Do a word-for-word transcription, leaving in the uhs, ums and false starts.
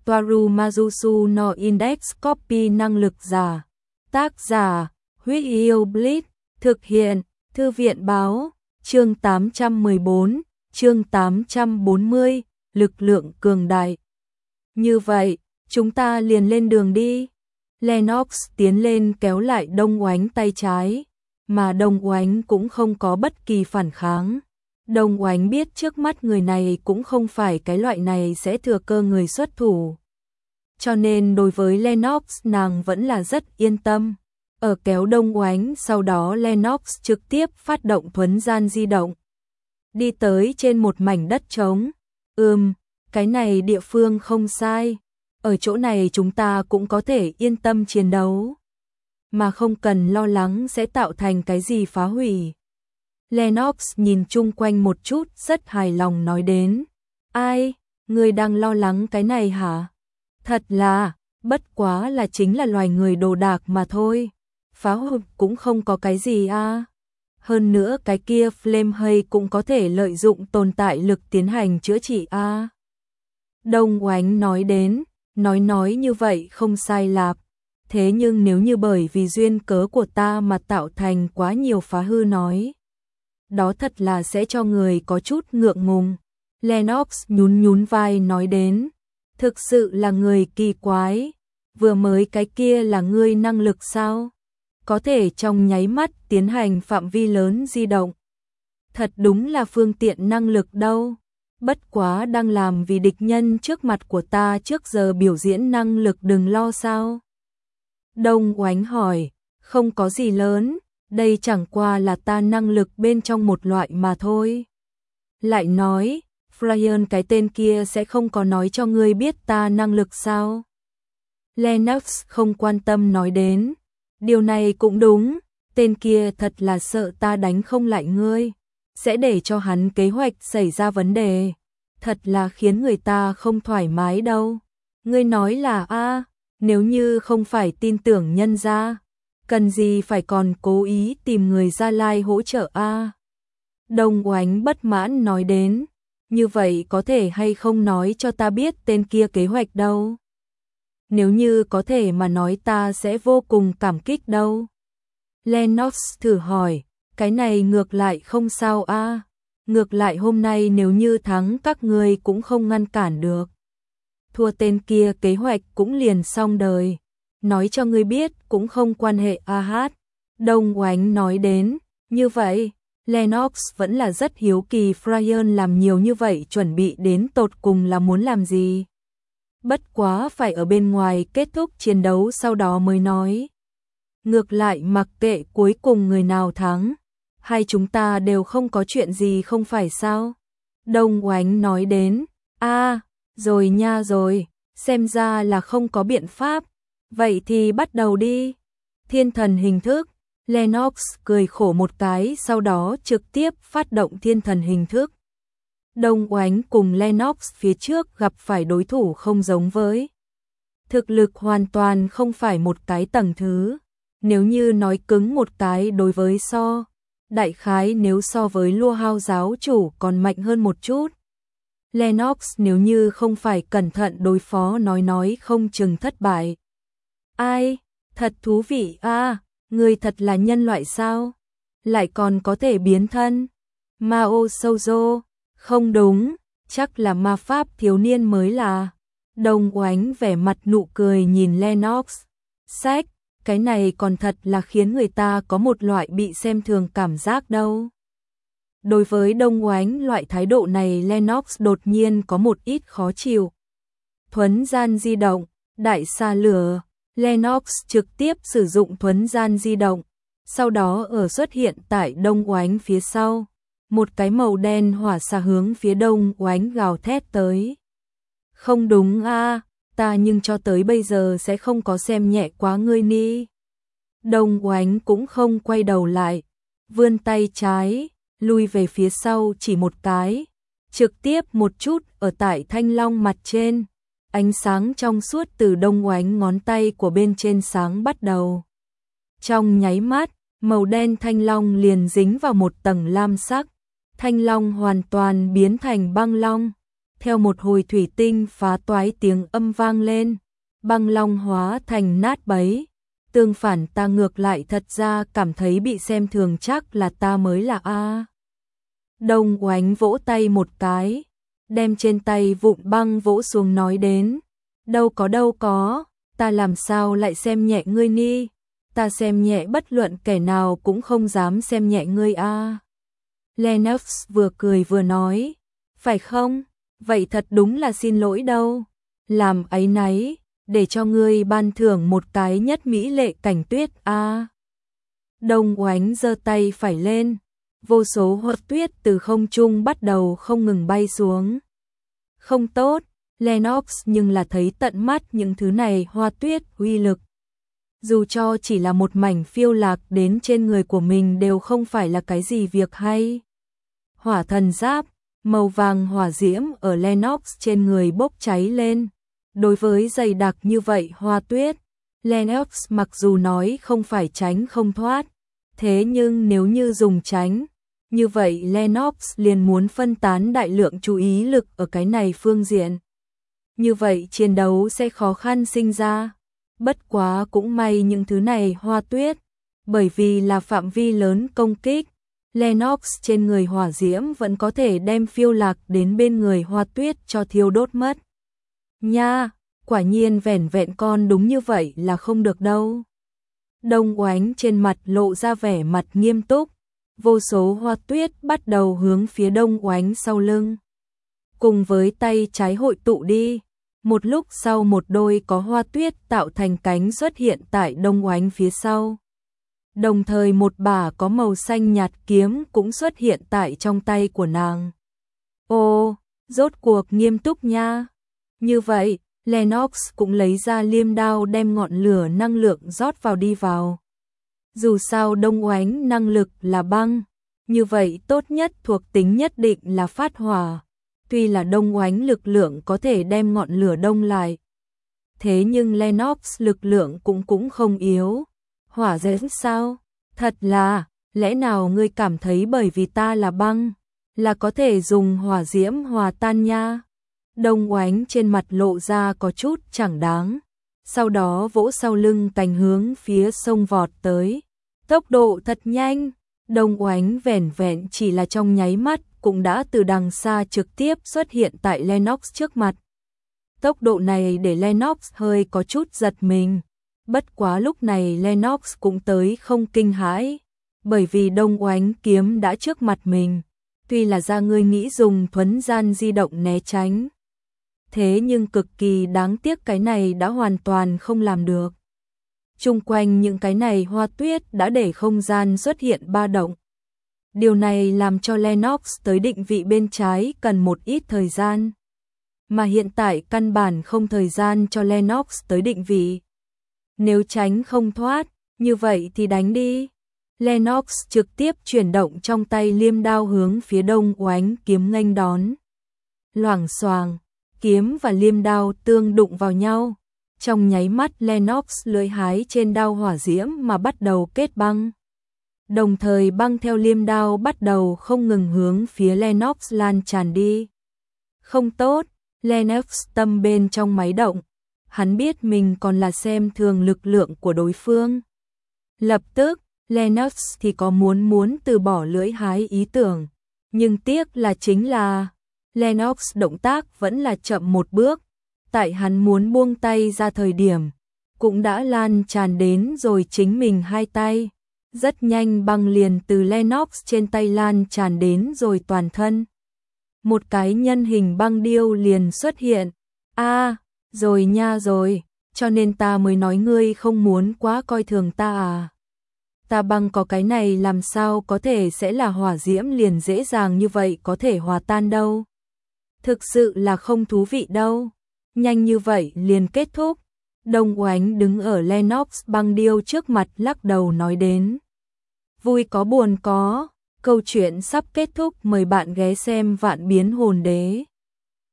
Toaru Majusu no Index Copy năng lực giả. Tác giả, Huyết Yêu Blitz, thực hiện, Thư viện báo, chương tám trăm mười bốn, chương tám trăm bốn mươi, lực lượng cường đại. Như vậy, chúng ta liền lên đường đi. Lennox tiến lên kéo lại Đông Oánh tay trái, mà Đông Oánh cũng không có bất kỳ phản kháng. Đông Oánh biết trước mắt người này cũng không phải cái loại này sẽ thừa cơ người xuất thủ. Cho nên đối với Lennox nàng vẫn là rất yên tâm. Ở kéo Đông Oánh sau đó Lennox trực tiếp phát động thuấn gian di động. Đi tới trên một mảnh đất trống. Ừm, cái này địa phương không sai. Ở chỗ này chúng ta cũng có thể yên tâm chiến đấu. Mà không cần lo lắng sẽ tạo thành cái gì phá hủy. Lennox nhìn chung quanh một chút rất hài lòng nói đến. Ai, người đang lo lắng cái này hả? Thật là, bất quá là chính là loài người đồ đạc mà thôi. Phá hủy cũng không có cái gì à. Hơn nữa cái kia Flame Hay cũng có thể lợi dụng tồn tại lực tiến hành chữa trị à. Đông Oánh nói đến, nói nói như vậy không sai lạp. Thế nhưng nếu như bởi vì duyên cớ của ta mà tạo thành quá nhiều phá hư nói. Đó thật là sẽ cho người có chút ngượng ngùng. Lennox nhún nhún vai nói đến. Thực sự là người kỳ quái. Vừa mới cái kia là ngươi năng lực sao? Có thể trong nháy mắt tiến hành phạm vi lớn di động. Thật đúng là phương tiện năng lực đâu. Bất quá đang làm vì địch nhân trước mặt của ta trước giờ biểu diễn năng lực đừng lo sao. Đông Oánh hỏi, không có gì lớn, đây chẳng qua là ta năng lực bên trong một loại mà thôi. Lại nói, Flyer cái tên kia sẽ không có nói cho ngươi biết ta năng lực sao? Lennox không quan tâm nói đến, điều này cũng đúng, tên kia thật là sợ ta đánh không lại ngươi, sẽ để cho hắn kế hoạch xảy ra vấn đề. Thật là khiến người ta không thoải mái đâu. Ngươi nói là a, nếu như không phải tin tưởng nhân gia, cần gì phải còn cố ý tìm người Gia Lai hỗ trợ a? Đông Oánh bất mãn nói đến, như vậy có thể hay không nói cho ta biết tên kia kế hoạch đâu? Nếu như có thể mà nói ta sẽ vô cùng cảm kích đâu. Lennox thử hỏi, cái này ngược lại không sao a? Ngược lại hôm nay nếu như thắng các ngươi cũng không ngăn cản được. Thua tên kia kế hoạch cũng liền xong đời. Nói cho ngươi biết cũng không quan hệ a hát. Đông Oánh nói đến, như vậy, Lennox vẫn là rất hiếu kỳ Flyer làm nhiều như vậy chuẩn bị đến tột cùng là muốn làm gì. Bất quá phải ở bên ngoài kết thúc chiến đấu sau đó mới nói. Ngược lại mặc kệ cuối cùng người nào thắng. Hai chúng ta đều không có chuyện gì không phải sao? Đông Oánh nói đến, a, rồi nha rồi, xem ra là không có biện pháp. Vậy thì bắt đầu đi. Thiên thần hình thức. Lennox cười khổ một cái sau đó trực tiếp phát động thiên thần hình thức. Đông Oánh cùng Lennox phía trước gặp phải đối thủ không giống với. Thực lực hoàn toàn không phải một cái tầng thứ. Nếu như nói cứng một cái đối với so. Đại khái nếu so với Lua Hao giáo chủ còn mạnh hơn một chút. Lennox nếu như không phải cẩn thận đối phó nói nói không chừng thất bại. Ai, thật thú vị a, à, người thật là nhân loại sao? Lại còn có thể biến thân. Mao Shoujo, không đúng, chắc là ma pháp thiếu niên mới là. Đông Oánh vẻ mặt nụ cười nhìn Lennox. Sách, cái này còn thật là khiến người ta có một loại bị xem thường cảm giác đâu. Đối với Đông Oánh loại thái độ này Lennox đột nhiên có một ít khó chịu. Thuấn gian di động, đại xa lửa. Lennox trực tiếp sử dụng thuấn gian di động. Sau đó ở xuất hiện tại Đông Oánh phía sau. Một cái màu đen hỏa xạ hướng phía Đông Oánh gào thét tới. Không đúng a, ta nhưng cho tới bây giờ sẽ không có xem nhẹ quá ngươi ni. Đông Oánh cũng không quay đầu lại. Vươn tay trái, lui về phía sau chỉ một cái. Trực tiếp một chút ở tại thanh long mặt trên. Ánh sáng trong suốt từ Đông Oánh ngón tay của bên trên sáng bắt đầu. Trong nháy mắt, màu đen thanh long liền dính vào một tầng lam sắc. Thanh long hoàn toàn biến thành băng long. theo một hồi thủy tinh phá toái tiếng âm vang lên, băng long hóa thành nát bấy. Tương phản ta ngược lại thật ra cảm thấy bị xem thường, chắc là ta mới là A. Đông Oánh vỗ tay một cái, đem trên tay vụn băng vỗ xuống nói đến, đâu có đâu có, ta làm sao lại xem nhẹ ngươi ni, ta xem nhẹ bất luận kẻ nào cũng không dám xem nhẹ ngươi a. Lennox vừa cười vừa nói, phải không, vậy thật đúng là xin lỗi đâu, làm áy náy, để cho ngươi ban thưởng một cái nhất mỹ lệ cảnh tuyết a. Đông Oánh giơ tay phải lên, vô số hoa tuyết từ không trung bắt đầu không ngừng bay xuống. Không tốt, Lennox nhưng là thấy tận mắt những thứ này hoa tuyết uy lực. Dù cho chỉ là một mảnh phiêu lạc đến trên người của mình đều không phải là cái gì việc hay. Hỏa thần giáp, màu vàng hỏa diễm ở Lennox trên người bốc cháy lên. Đối với dày đặc như vậy hoa tuyết, Lennox mặc dù nói không phải tránh không thoát, thế nhưng nếu như dùng tránh, như vậy Lennox liền muốn phân tán đại lượng chú ý lực ở cái này phương diện. Như vậy chiến đấu sẽ khó khăn sinh ra. Bất quá cũng may những thứ này hoa tuyết, bởi vì là phạm vi lớn công kích, Lennox trên người hỏa diễm vẫn có thể đem phiêu lạc đến bên người hoa tuyết cho thiêu đốt mất. Nha, quả nhiên vẻn vẹn con đúng như vậy là không được đâu. Đông Oánh trên mặt lộ ra vẻ mặt nghiêm túc, vô số hoa tuyết bắt đầu hướng phía Đông Oánh sau lưng. Cùng với tay trái hội tụ đi, một lúc sau một đôi có hoa tuyết tạo thành cánh xuất hiện tại Đông Oánh phía sau. Đồng thời một bả có màu xanh nhạt kiếm cũng xuất hiện tại trong tay của nàng. Ô, rốt cuộc nghiêm túc nha. Như vậy, Lennox cũng lấy ra liêm đao đem ngọn lửa năng lượng rót vào đi vào. Dù sao Đông Oánh năng lực là băng, như vậy tốt nhất thuộc tính nhất định là phát hỏa. Tuy là Đông Oánh lực lượng có thể đem ngọn lửa đông lại, thế nhưng Lennox lực lượng cũng cũng không yếu. Hỏa diễm sao? Thật là, lẽ nào ngươi cảm thấy bởi vì ta là băng, là có thể dùng hỏa diễm hòa tan nha? Đông Oánh trên mặt lộ ra có chút chẳng đáng, sau đó vỗ sau lưng cành hướng phía sông vọt tới. Tốc độ thật nhanh, Đông Oánh vẻn vẹn chỉ là trong nháy mắt cũng đã từ đằng xa trực tiếp xuất hiện tại Lennox trước mặt. Tốc độ này để Lennox hơi có chút giật mình. Bất quá lúc này Lennox cũng tới không kinh hãi, bởi vì Đông Oánh kiếm đã trước mặt mình. Tuy là ra ngươi nghĩ dùng thuấn gian di động né tránh, thế nhưng cực kỳ đáng tiếc cái này đã hoàn toàn không làm được. Chung quanh những cái này hoa tuyết đã để không gian xuất hiện ba động. Điều này làm cho Lennox tới định vị bên trái cần một ít thời gian. Mà hiện tại căn bản không thời gian cho Lennox tới định vị. Nếu tránh không thoát, như vậy thì đánh đi. Lennox trực tiếp chuyển động trong tay liêm đao hướng phía Đông Oánh kiếm nghênh đón. Loảng xoàng, kiếm và liêm đao tương đụng vào nhau. Trong nháy mắt Lennox lưỡi hái trên đao hỏa diễm mà bắt đầu kết băng. Đồng thời băng theo liêm đao bắt đầu không ngừng hướng phía Lennox lan tràn đi. Không tốt, Lennox tâm bên trong máy động. Hắn biết mình còn là xem thường lực lượng của đối phương. Lập tức, Lennox thì có muốn muốn từ bỏ lưỡi hái ý tưởng. Nhưng tiếc là chính là Lennox động tác vẫn là chậm một bước. Tại hắn muốn buông tay ra thời điểm, cũng đã lan tràn đến rồi chính mình hai tay. Rất nhanh băng liền từ Lennox trên tay lan tràn đến rồi toàn thân. Một cái nhân hình băng điêu liền xuất hiện. A, à, rồi nha rồi, cho nên ta mới nói ngươi không muốn quá coi thường ta à. Ta băng có cái này làm sao có thể sẽ là hỏa diễm liền dễ dàng như vậy có thể hòa tan đâu. Thực sự là không thú vị đâu. Nhanh như vậy liền kết thúc. Đông Oánh đứng ở Lennox băng điêu trước mặt lắc đầu nói đến. Vui có buồn có, câu chuyện sắp kết thúc, mời bạn ghé xem Vạn Biến Hồn Đế.